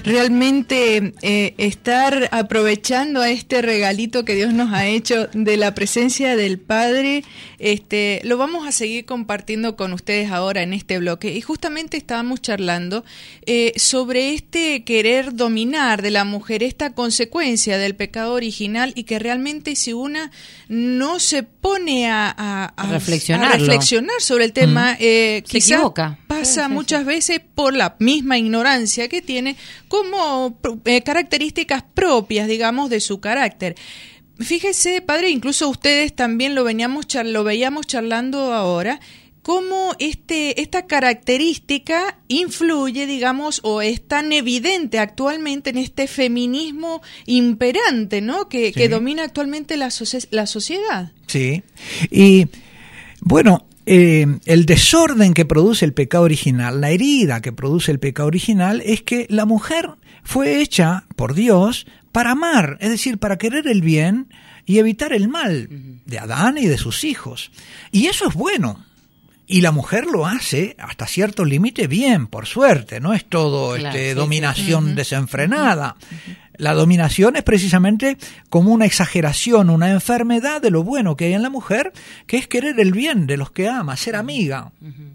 realmente estar aprovechando a este regalito que Dios nos ha hecho de la presencia del Padre. Lo vamos a seguir compartiendo con ustedes ahora en este bloque. Y justamente estábamos charlando sobre este querer dominar de la mujer, esta consecuencia del pecado original, y que realmente si una no se pone a reflexionar sobre el tema, quizás pasa muchas veces por la misma ignorancia que tiene, como características propias, digamos, de su carácter. Fíjese, padre, incluso ustedes también lo veíamos charlando ahora, cómo esta característica influye, digamos, o es tan evidente actualmente en este feminismo imperante, ¿no? Que domina actualmente la sociedad. Sí, y bueno, el desorden que produce el pecado original, la herida que produce el pecado original, es que la mujer fue hecha por Dios para amar, es decir, para querer el bien y evitar el mal de Adán y de sus hijos. Y eso es bueno. Y la mujer lo hace hasta cierto límite bien, por suerte. No es todo dominación desenfrenada. La dominación es precisamente como una exageración, una enfermedad de lo bueno que hay en la mujer, que es querer el bien de los que ama, ser amiga.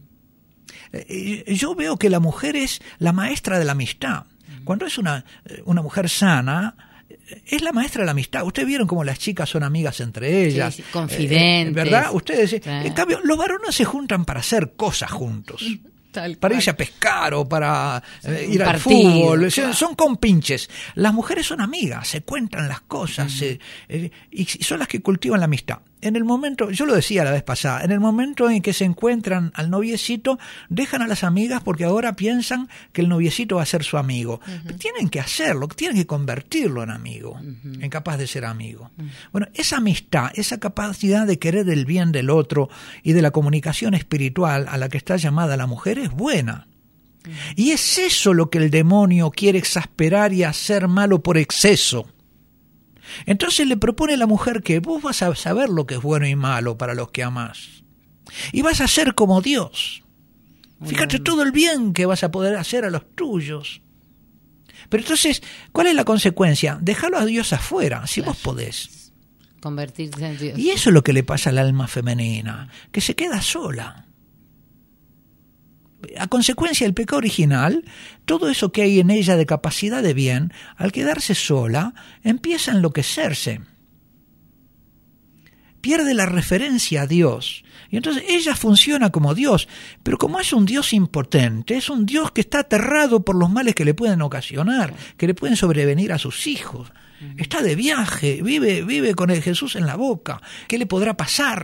Yo veo que la mujer es la maestra de la amistad. Cuando es una mujer sana, es la maestra de la amistad. Ustedes vieron cómo las chicas son amigas entre ellas. Sí, confidentes. ¿Verdad? Ustedes, en cambio, los varones se juntan para hacer cosas juntos. Para irse a pescar o para ir al fútbol. Claro. Son compinches. Las mujeres son amigas, se cuentan las cosas y son las que cultivan la amistad. En el momento, yo lo decía la vez pasada, en el momento en que se encuentran al noviecito, dejan a las amigas porque ahora piensan que el noviecito va a ser su amigo. Pero tienen que hacerlo, tienen que convertirlo en amigo, en capaz de ser amigo. Bueno, esa amistad, esa capacidad de querer el bien del otro y de la comunicación espiritual a la que está llamada la mujer es buena. Y es eso lo que el demonio quiere exasperar y hacer malo por exceso. Entonces le propone a la mujer que vos vas a saber lo que es bueno y malo para los que amás. Y vas a ser como Dios. Fíjate todo el bien que vas a poder hacer a los tuyos. Pero entonces, ¿cuál es la consecuencia? Déjalo a Dios afuera, si vos podés. Convertirse en Dios. Y eso es lo que le pasa al alma femenina, que se queda sola. A consecuencia del pecado original, todo eso que hay en ella de capacidad de bien, al quedarse sola, empieza a enloquecerse. Pierde la referencia a Dios. Y entonces ella funciona como Dios, pero como es un Dios impotente, es un Dios que está aterrado por los males que le pueden ocasionar, que le pueden sobrevenir a sus hijos. Está de viaje, vive con el Jesús en la boca. ¿Qué le podrá pasar?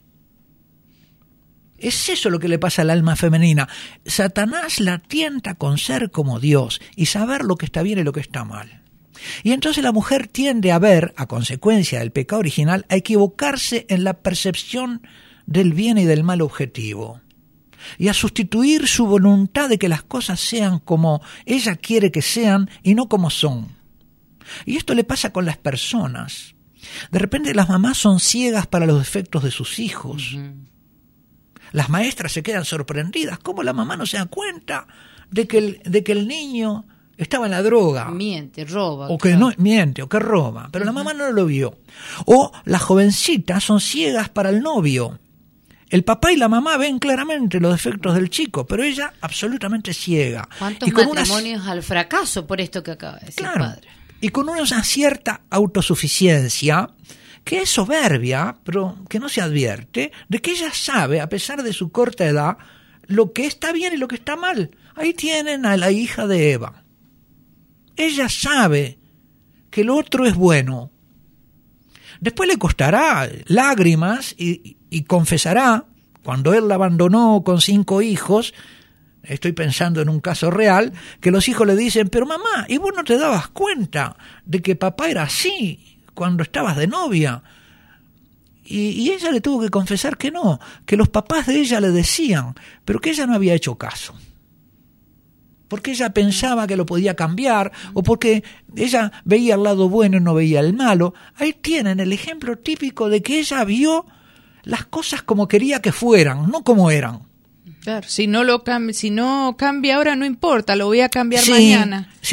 Es eso lo que le pasa al alma femenina. Satanás la tienta con ser como Dios y saber lo que está bien y lo que está mal. Y entonces la mujer tiende a ver, a consecuencia del pecado original, a equivocarse en la percepción del bien y del mal objetivo. Y a sustituir su voluntad de que las cosas sean como ella quiere que sean y no como son. Y esto le pasa con las personas. De repente las mamás son ciegas para los defectos de sus hijos. Las maestras se quedan sorprendidas. ¿Cómo la mamá no se da cuenta de que el niño estaba en la droga? Miente, roba. O que no miente, o que roba. Pero la mamá no lo vio. O las jovencitas son ciegas para el novio. El papá y la mamá ven claramente los defectos del chico, pero ella absolutamente ciega. ¿Cuántos matrimonios al fracaso por esto que acaba de decir, padre? Y con una cierta autosuficiencia, que es soberbia, pero que no se advierte, de que ella sabe, a pesar de su corta edad, lo que está bien y lo que está mal. Ahí tienen a la hija de Eva. Ella sabe que el otro es bueno. Después le costará lágrimas y confesará, cuando él la abandonó con 5 hijos, estoy pensando en un caso real, que los hijos le dicen, pero mamá, ¿y vos no te dabas cuenta de que papá era así cuando estabas de novia? Y ella le tuvo que confesar que no, que los papás de ella le decían, pero que ella no había hecho caso. Porque ella pensaba que lo podía cambiar, o porque ella veía el lado bueno y no veía el malo. Ahí tienen el ejemplo típico de que ella vio las cosas como quería que fueran, no como eran. Claro, si no cambia ahora no importa, lo voy a cambiar mañana. Sí.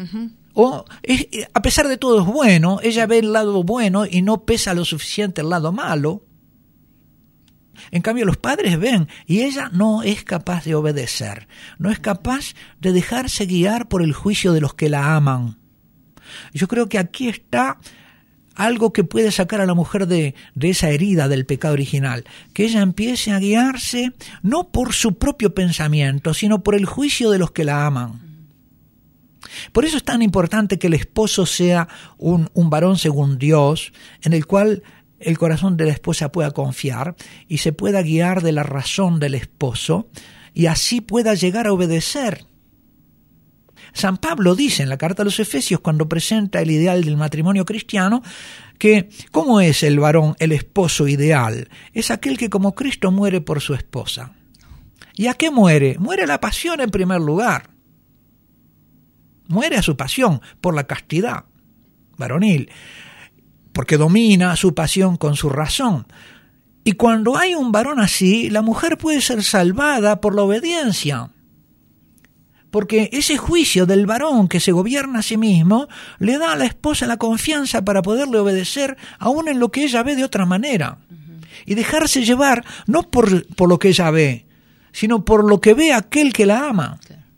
O a pesar de todo es bueno, ella ve el lado bueno y no pesa lo suficiente el lado malo. En cambio los padres ven y ella no es capaz de obedecer, no es capaz de dejarse guiar por el juicio de los que la aman. Yo creo que aquí está algo que puede sacar a la mujer de esa herida del pecado original, que ella empiece a guiarse no por su propio pensamiento, sino por el juicio de los que la aman. Por eso es tan importante que el esposo sea un varón según Dios, en el cual el corazón de la esposa pueda confiar y se pueda guiar de la razón del esposo y así pueda llegar a obedecer. San Pablo dice en la carta a los Efesios, cuando presenta el ideal del matrimonio cristiano, que ¿cómo es el varón, el esposo ideal? Es aquel que como Cristo muere por su esposa. ¿Y a qué muere? Muere a la pasión en primer lugar. Muere a su pasión por la castidad varonil, porque domina su pasión con su razón. Y cuando hay un varón así, la mujer puede ser salvada por la obediencia. Porque ese juicio del varón que se gobierna a sí mismo le da a la esposa la confianza para poderle obedecer aún en lo que ella ve de otra manera. Y dejarse llevar no por lo que ella ve, sino por lo que ve aquel que la ama.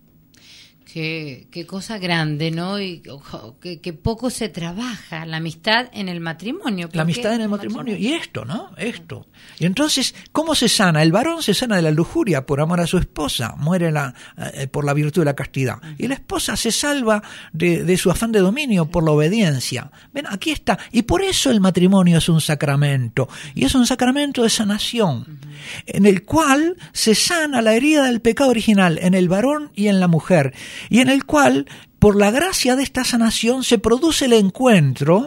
Qué cosa grande, ¿no? Y que poco se trabaja la amistad en el matrimonio. La amistad en el matrimonio. Y esto, ¿no? Esto. Y entonces, ¿cómo se sana? El varón se sana de la lujuria por amor a su esposa, muere por la virtud de la castidad. Y la esposa se salva de su afán de dominio por la obediencia. Ven, aquí está. Y por eso el matrimonio es un sacramento. Y es un sacramento de sanación, en el cual se sana la herida del pecado original en el varón y en la mujer. Y en el cual, por la gracia de esta sanación, se produce el encuentro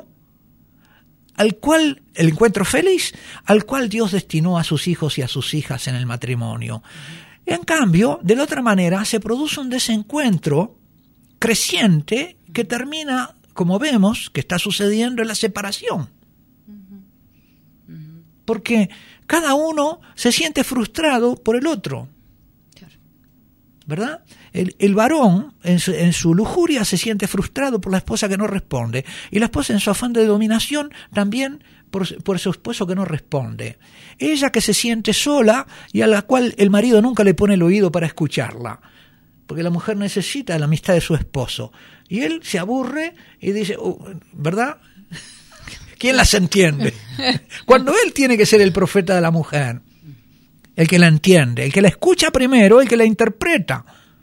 feliz, al cual Dios destinó a sus hijos y a sus hijas en el matrimonio. En cambio, de la otra manera, se produce un desencuentro creciente que termina, como vemos, que está sucediendo en la separación. Porque cada uno se siente frustrado por el otro. ¿Verdad? El varón en su lujuria se siente frustrado por la esposa que no responde, y la esposa en su afán de dominación también por su esposo que no responde. Ella que se siente sola y a la cual el marido nunca le pone el oído para escucharla, porque la mujer necesita la amistad de su esposo, y él se aburre y dice, ¿verdad? ¿Quién las entiende? Cuando él tiene que ser el profeta de la mujer, el que la entiende, el que la escucha primero, el que la interpreta.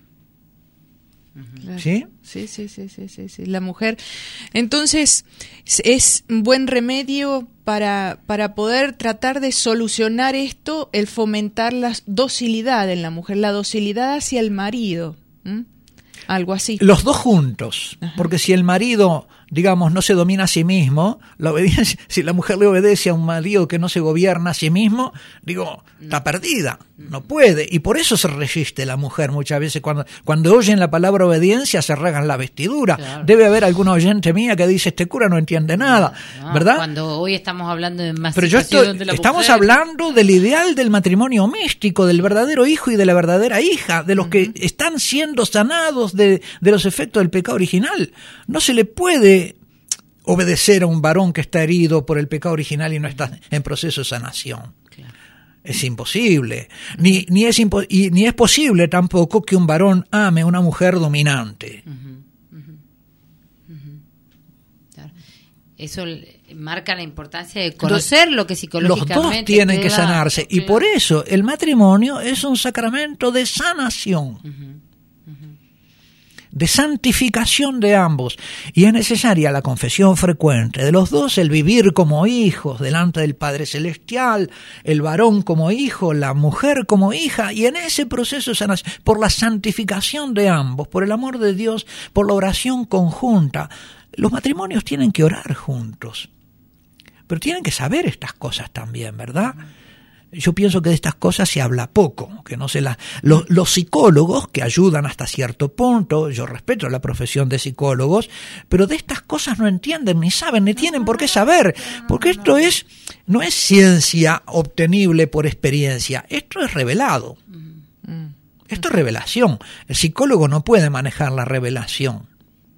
¿Sí? Sí. La mujer. Entonces, es un buen remedio para poder tratar de solucionar esto, el fomentar la docilidad en la mujer, la docilidad hacia el marido. Algo así. Los dos juntos. Ajá. Porque si el marido, digamos, no se domina a sí mismo, la obediencia, si la mujer le obedece a un marido que no se gobierna a sí mismo, está perdida, no puede. Y por eso se resiste la mujer muchas veces. Cuando oyen la palabra obediencia se rasgan la vestidura. Claro. Debe haber alguna oyente mía que dice, este cura no entiende nada, ¿verdad? Cuando hoy estamos hablando de emancipación de la mujer. Estamos hablando del ideal del matrimonio místico, del verdadero hijo y de la verdadera hija, de los que están siendo sanados de los efectos del pecado original. No se le puede obedecer a un varón que está herido por el pecado original y no está en proceso de sanación. Claro. Es imposible. Ni es posible tampoco que un varón ame a una mujer dominante. Claro. Eso marca la importancia de conocer lo que psicológicamente los dos tienen que sanarse. Y por eso el matrimonio es un sacramento de sanación. De santificación de ambos, y es necesaria la confesión frecuente de los dos, el vivir como hijos delante del Padre Celestial, el varón como hijo, la mujer como hija, y en ese proceso de sanación, por la santificación de ambos, por el amor de Dios, por la oración conjunta. Los matrimonios tienen que orar juntos, pero tienen que saber estas cosas también, ¿verdad? Yo pienso que de estas cosas se habla poco, que no se los psicólogos que ayudan hasta cierto punto, yo respeto la profesión de psicólogos, pero de estas cosas no entienden, ni saben, ni tienen por qué saber, porque esto no es ciencia obtenible por experiencia, esto es revelado. Esto es revelación. El psicólogo no puede manejar la revelación.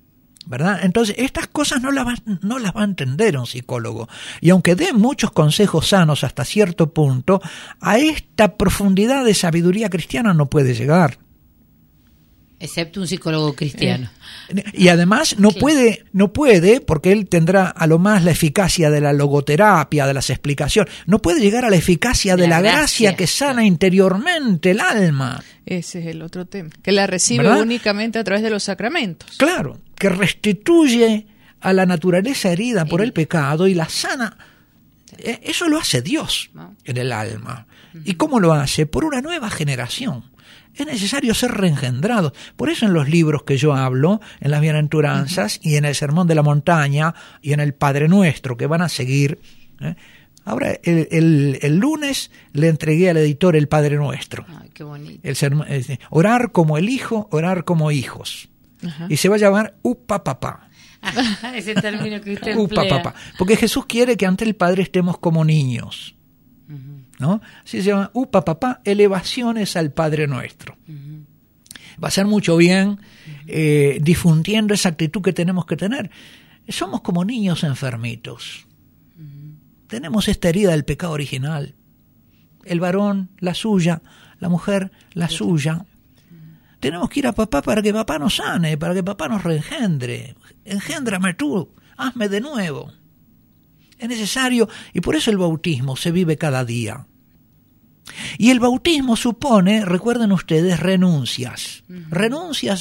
¿verdad? Entonces, estas cosas no las va a entender un psicólogo. Y aunque dé muchos consejos sanos hasta cierto punto, a esta profundidad de sabiduría cristiana no puede llegar. Excepto un psicólogo cristiano. Y además no puede, porque él tendrá a lo más la eficacia de la logoterapia, de las explicaciones, no puede llegar a la eficacia de la gracia que sana interiormente el alma. Ese es el otro tema, que la recibe, ¿verdad?, únicamente a través de los sacramentos. Claro, que restituye a la naturaleza herida por el pecado y la sana. Eso lo hace Dios en el alma. ¿Y cómo lo hace? Por una nueva generación. Es necesario ser reengendrados. Por eso en los libros que yo hablo, en las bienaventuranzas y en el Sermón de la Montaña y en el Padre Nuestro, que van a seguir. Ahora, el lunes le entregué al editor el Padre Nuestro. Ay, qué bonito. Orar como el Hijo, orar como hijos. Ajá. Y se va a llamar Upa Papá. Ese término que usted Upa Papá. Porque Jesús quiere que ante el Padre estemos como niños. ¿No? Así se llama Upa Papá, elevaciones al Padre Nuestro. Va a hacer mucho bien difundiendo esa actitud que tenemos que tener. Somos como niños enfermitos. Tenemos esta herida del pecado original. El varón, la suya, la mujer, la suya. Tenemos que ir a papá para que papá nos sane, para que papá nos reengendre. Engéndrame tú, hazme de nuevo. Es necesario, y por eso el bautismo se vive cada día. Y el bautismo supone, recuerden ustedes, renuncias. Renuncias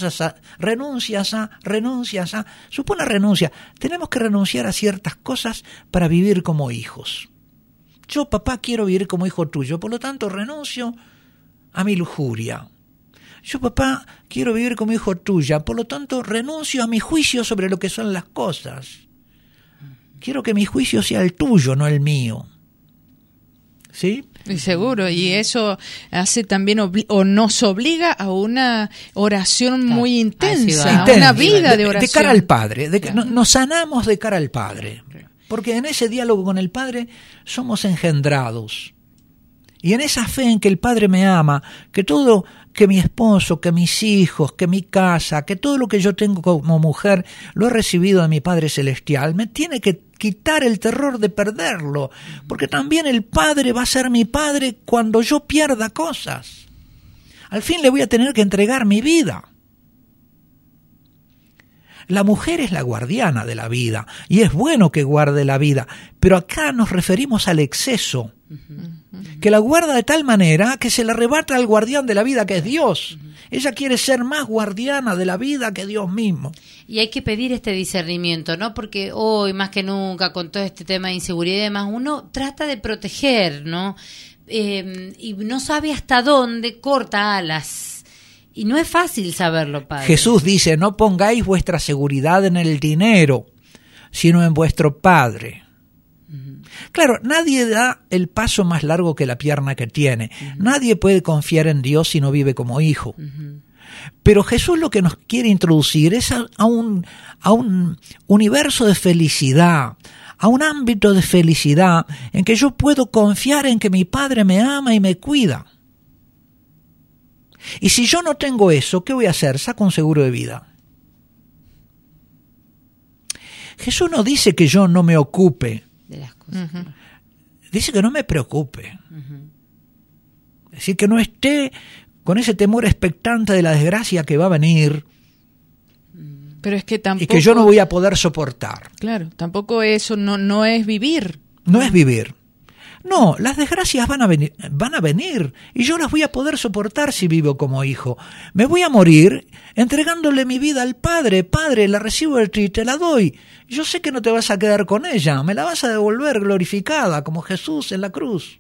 a, supone renuncia. Tenemos que renunciar a ciertas cosas para vivir como hijos. Yo, papá, quiero vivir como hijo tuyo, por lo tanto renuncio a mi lujuria. Yo, papá, quiero vivir como hijo tuya, por lo tanto renuncio a mi juicio sobre lo que son las cosas. Quiero que mi juicio sea el tuyo, no el mío. ¿Sí? Y seguro, y eso hace también nos obliga a una oración muy intensa, a una vida de oración. De cara al Padre, nos sanamos de cara al Padre. Porque en ese diálogo con el Padre somos engendrados. Y en esa fe en que el Padre me ama, que mi esposo, que mis hijos, que mi casa, que todo lo que yo tengo como mujer, lo he recibido de mi Padre Celestial, me tiene que quitar el terror de perderlo, porque también el Padre va a ser mi Padre cuando yo pierda cosas. Al fin le voy a tener que entregar mi vida. La mujer es la guardiana de la vida, y es bueno que guarde la vida, pero acá nos referimos al exceso, que la guarda de tal manera que se le arrebata al guardián de la vida, que es Dios. Ella quiere ser más guardiana de la vida que Dios mismo. Y hay que pedir este discernimiento, ¿no? Porque hoy, más que nunca, con todo este tema de inseguridad y demás, uno trata de proteger, ¿no? Y no sabe hasta dónde corta alas. Y no es fácil saberlo, Padre. Jesús dice, no pongáis vuestra seguridad en el dinero, sino en vuestro Padre. Claro, nadie da el paso más largo que la pierna que tiene. Nadie puede confiar en Dios si no vive como hijo. Pero Jesús lo que nos quiere introducir es a un universo de felicidad, a un ámbito de felicidad en que yo puedo confiar en que mi Padre me ama y me cuida. Y si yo no tengo eso, ¿qué voy a hacer? Saco un seguro de vida. Jesús no dice que yo no me ocupe de las cosas. Dice que no me preocupe. Es decir, que no esté con ese temor expectante de la desgracia que va a venir. Pero es que tampoco, y que yo no voy a poder soportar. Claro, tampoco eso no es vivir. No es vivir. No, las desgracias van a venir y yo las voy a poder soportar si vivo como hijo. Me voy a morir entregándole mi vida al Padre. Padre, la recibo de ti y te la doy. Yo sé que no te vas a quedar con ella, me la vas a devolver glorificada como Jesús en la cruz.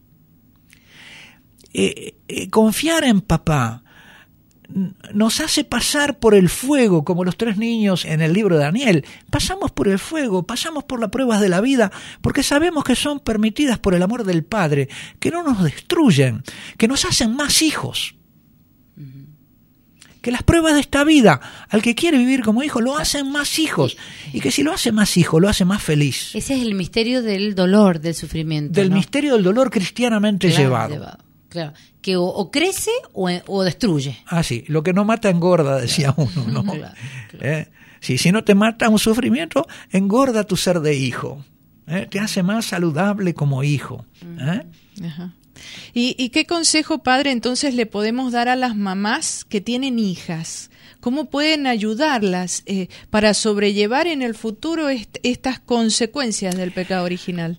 Confiar en papá nos hace pasar por el fuego, como los 3 niños en el libro de Daniel. Pasamos por el fuego, pasamos por las pruebas de la vida, porque sabemos que son permitidas por el amor del Padre, que no nos destruyen, que nos hacen más hijos. Que las pruebas de esta vida, al que quiere vivir como hijo, lo hacen más hijos. Y que si lo hace más hijo, lo hace más feliz. Ese es el misterio del dolor, del sufrimiento. Del misterio del dolor cristianamente llevado. Claro, que o crece o destruye. Ah, sí, lo que no mata engorda, decía uno, ¿no? Claro. Si no te mata un sufrimiento, engorda tu ser de hijo. Te hace más saludable como hijo. Ajá. ¿Y qué consejo, padre, entonces le podemos dar a las mamás que tienen hijas? ¿Cómo pueden ayudarlas para sobrellevar en el futuro estas consecuencias del pecado original?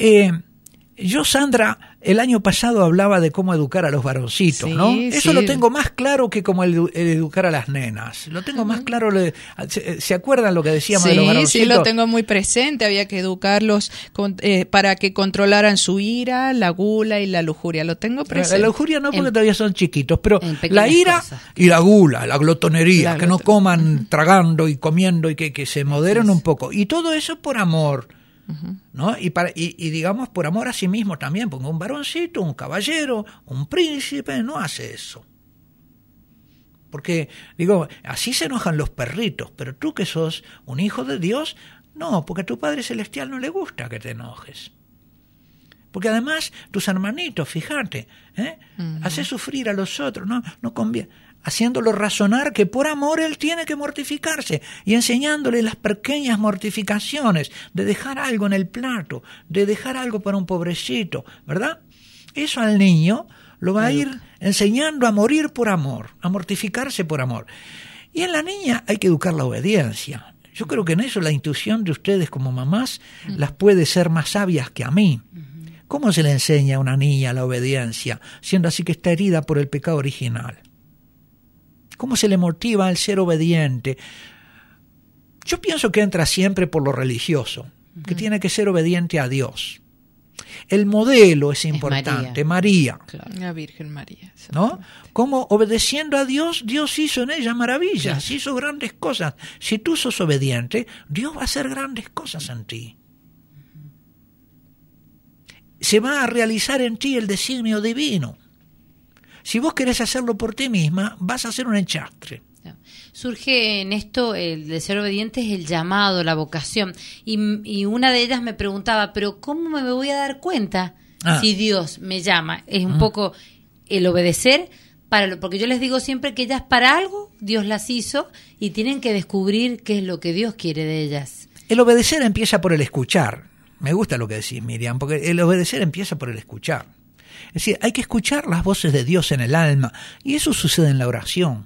Yo, Sandra, el año pasado hablaba de cómo educar a los varoncitos, sí, ¿no? Eso lo tengo más claro que como el educar a las nenas. Lo tengo más claro. ¿Se acuerdan lo que decíamos de los varoncitos? Sí, lo tengo muy presente. Había que educarlos para que controlaran su ira, la gula y la lujuria. Lo tengo presente. La lujuria no, porque todavía son chiquitos, pero la ira cosas. Y la gula, la glotonería, que no coman tragando y comiendo y que se moderen un poco. Y todo eso por amor. ¿No? Y digamos por amor a sí mismo también, porque un varoncito, un caballero, un príncipe no hace eso. Porque, digo, así se enojan los perritos, pero tú que sos un hijo de Dios, no, porque a tu Padre Celestial no le gusta que te enojes. Porque además tus hermanitos, fíjate, hace sufrir a los otros, no conviene. Haciéndolo razonar que por amor él tiene que mortificarse y enseñándole las pequeñas mortificaciones de dejar algo en el plato, de dejar algo para un pobrecito, ¿verdad? Eso al niño lo va a ir enseñando a morir por amor, a mortificarse por amor. Y en la niña hay que educar la obediencia. Yo creo que en eso la intuición de ustedes como mamás las puede ser más sabias que a mí. ¿Cómo se le enseña a una niña la obediencia, siendo así que está herida por el pecado original? ¿Cómo se le motiva al ser obediente? Yo pienso que entra siempre por lo religioso, que tiene que ser obediente a Dios. El modelo es importante, María. Claro. La Virgen María. ¿No? Como obedeciendo a Dios, Dios hizo en ella maravillas, hizo grandes cosas. Si tú sos obediente, Dios va a hacer grandes cosas en ti. Se va a realizar en ti el designio divino. Si vos querés hacerlo por ti misma, vas a hacer un enchastre. Surge en esto, el de ser obediente es el llamado, la vocación. Y una de ellas me preguntaba, ¿pero cómo me voy a dar cuenta si Dios me llama? Es un poco el obedecer, porque yo les digo siempre que ellas para algo, Dios las hizo y tienen que descubrir qué es lo que Dios quiere de ellas. El obedecer empieza por el escuchar. Me gusta lo que decís, Miriam, porque el obedecer empieza por el escuchar. Es decir, hay que escuchar las voces de Dios en el alma, y eso sucede en la oración.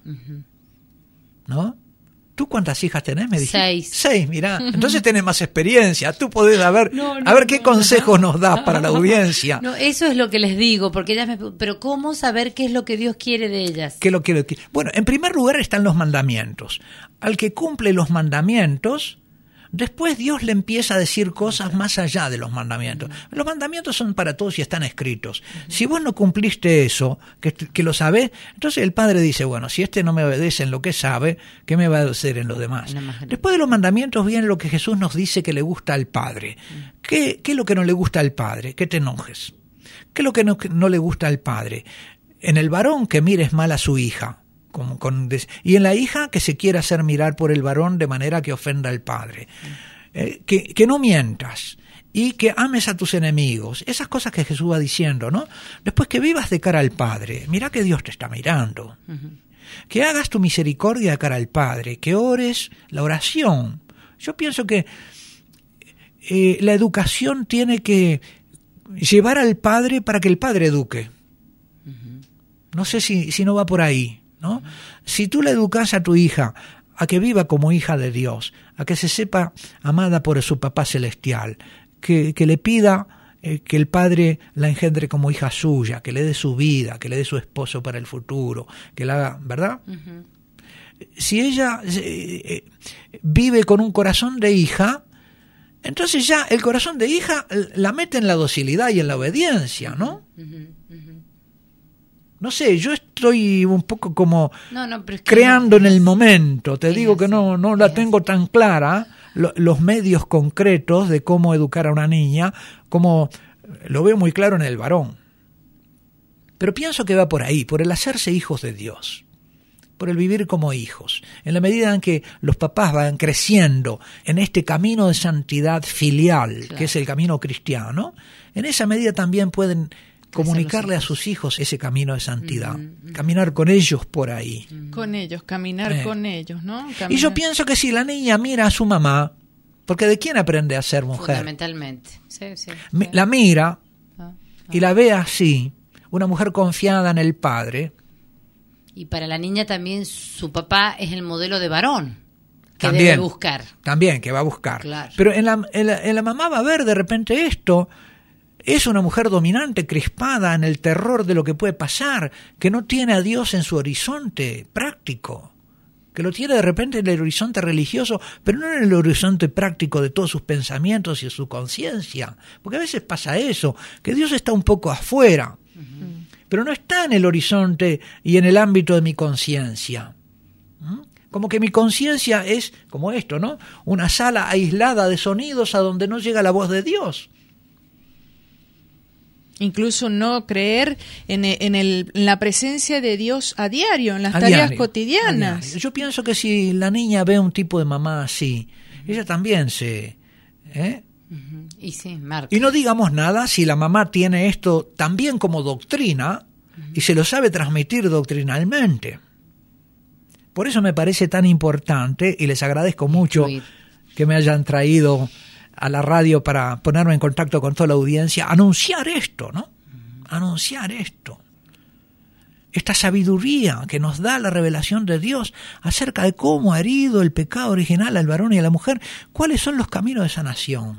¿No? ¿Tú cuántas hijas tenés? Me dijiste. 6, mirá. Entonces tenés más experiencia. Tú podés a ver qué consejos nos das para la audiencia. No, eso es lo que les digo, porque ellas pero ¿cómo saber qué es lo que Dios quiere de ellas? Bueno, en primer lugar están los mandamientos. Al que cumple los mandamientos, después Dios le empieza a decir cosas más allá de los mandamientos. Los mandamientos son para todos y están escritos. Si vos no cumpliste eso, que lo sabés, entonces el Padre dice, bueno, si este no me obedece en lo que sabe, ¿qué me va a obedecer en lo demás? Después de los mandamientos viene lo que Jesús nos dice que le gusta al Padre. ¿Qué es lo que no le gusta al Padre? Que te enojes. ¿Qué es lo que no le gusta al Padre? En el varón, que mires mal a su hija. Y en la hija, que se quiera hacer mirar por el varón de manera que ofenda al padre. Que no mientas y que ames a tus enemigos. Esas cosas que Jesús va diciendo, ¿no? Después que vivas de cara al Padre. Mira que Dios te está mirando. Que hagas tu misericordia de cara al Padre. Que ores la oración. Yo pienso que la educación tiene que llevar al Padre para que el Padre eduque. No sé si no va por ahí, ¿no? Si tú le educas a tu hija a que viva como hija de Dios, a que se sepa amada por su papá celestial, que le pida que el Padre la engendre como hija suya, que le dé su vida, que le dé su esposo para el futuro, que la haga, ¿verdad? Si ella vive con un corazón de hija, entonces ya el corazón de hija la mete en la docilidad y en la obediencia, ¿no? No sé, yo estoy un poco como creando en el momento. Te digo que no la tengo tan clara, los medios concretos de cómo educar a una niña, como lo veo muy claro en el varón. Pero pienso que va por ahí, por el hacerse hijos de Dios, por el vivir como hijos. En la medida en que los papás van creciendo en este camino de santidad filial, que es el camino cristiano, en esa medida también pueden comunicarle a sus hijos ese camino de santidad, caminar con ellos por ahí. Con ellos, caminar con ellos, ¿no? Caminar. Y yo pienso que si la niña mira a su mamá, porque ¿de quién aprende a ser mujer? Fundamentalmente. Sí. La mira y la ve así, una mujer confiada en el padre. Y para la niña también su papá es el modelo de varón que debe buscar. También, que va a buscar. Claro. Pero en la mamá va a ver de repente esto. Es una mujer dominante, crispada en el terror de lo que puede pasar, que no tiene a Dios en su horizonte práctico, que lo tiene de repente en el horizonte religioso, pero no en el horizonte práctico de todos sus pensamientos y su conciencia. Porque a veces pasa eso, que Dios está un poco afuera, pero no está en el horizonte y en el ámbito de mi conciencia. Como que mi conciencia es como esto, ¿no? Una sala aislada de sonidos a donde no llega la voz de Dios. Incluso no creer en la presencia de Dios a diario, en las tareas cotidianas. Yo pienso que si la niña ve un tipo de mamá así, ella también se... Y sí, marca. Y no digamos nada si la mamá tiene esto también como doctrina y se lo sabe transmitir doctrinalmente. Por eso me parece tan importante, y les agradezco mucho que me hayan traído a la radio para ponerme en contacto con toda la audiencia, anunciar esto, ¿no? Anunciar esto. Esta sabiduría que nos da la revelación de Dios acerca de cómo ha herido el pecado original al varón y a la mujer, cuáles son los caminos de sanación.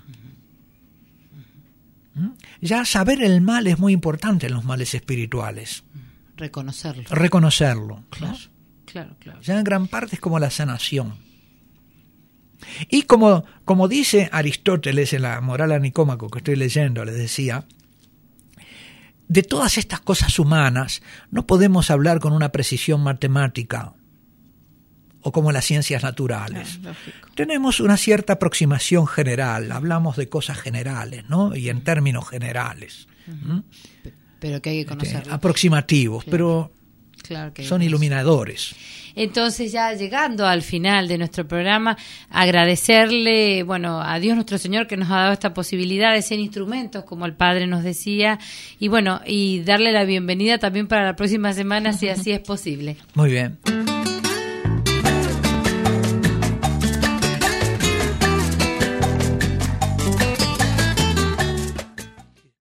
Ya saber el mal es muy importante en los males espirituales. Reconocerlo. Claro. Ya en gran parte es como la sanación. Y como dice Aristóteles en la Moral a Nicómaco que estoy leyendo, les decía, de todas estas cosas humanas no podemos hablar con una precisión matemática o como en las ciencias naturales. Tenemos una cierta aproximación general, hablamos de cosas generales, ¿no? Y en términos generales. Pero que hay que conocerlo. Aproximativos, pero son iluminadores. Entonces, ya llegando al final de nuestro programa, agradecerle, a Dios nuestro Señor que nos ha dado esta posibilidad de ser instrumentos, como el Padre nos decía, y darle la bienvenida también para la próxima semana, si así es posible. Muy bien.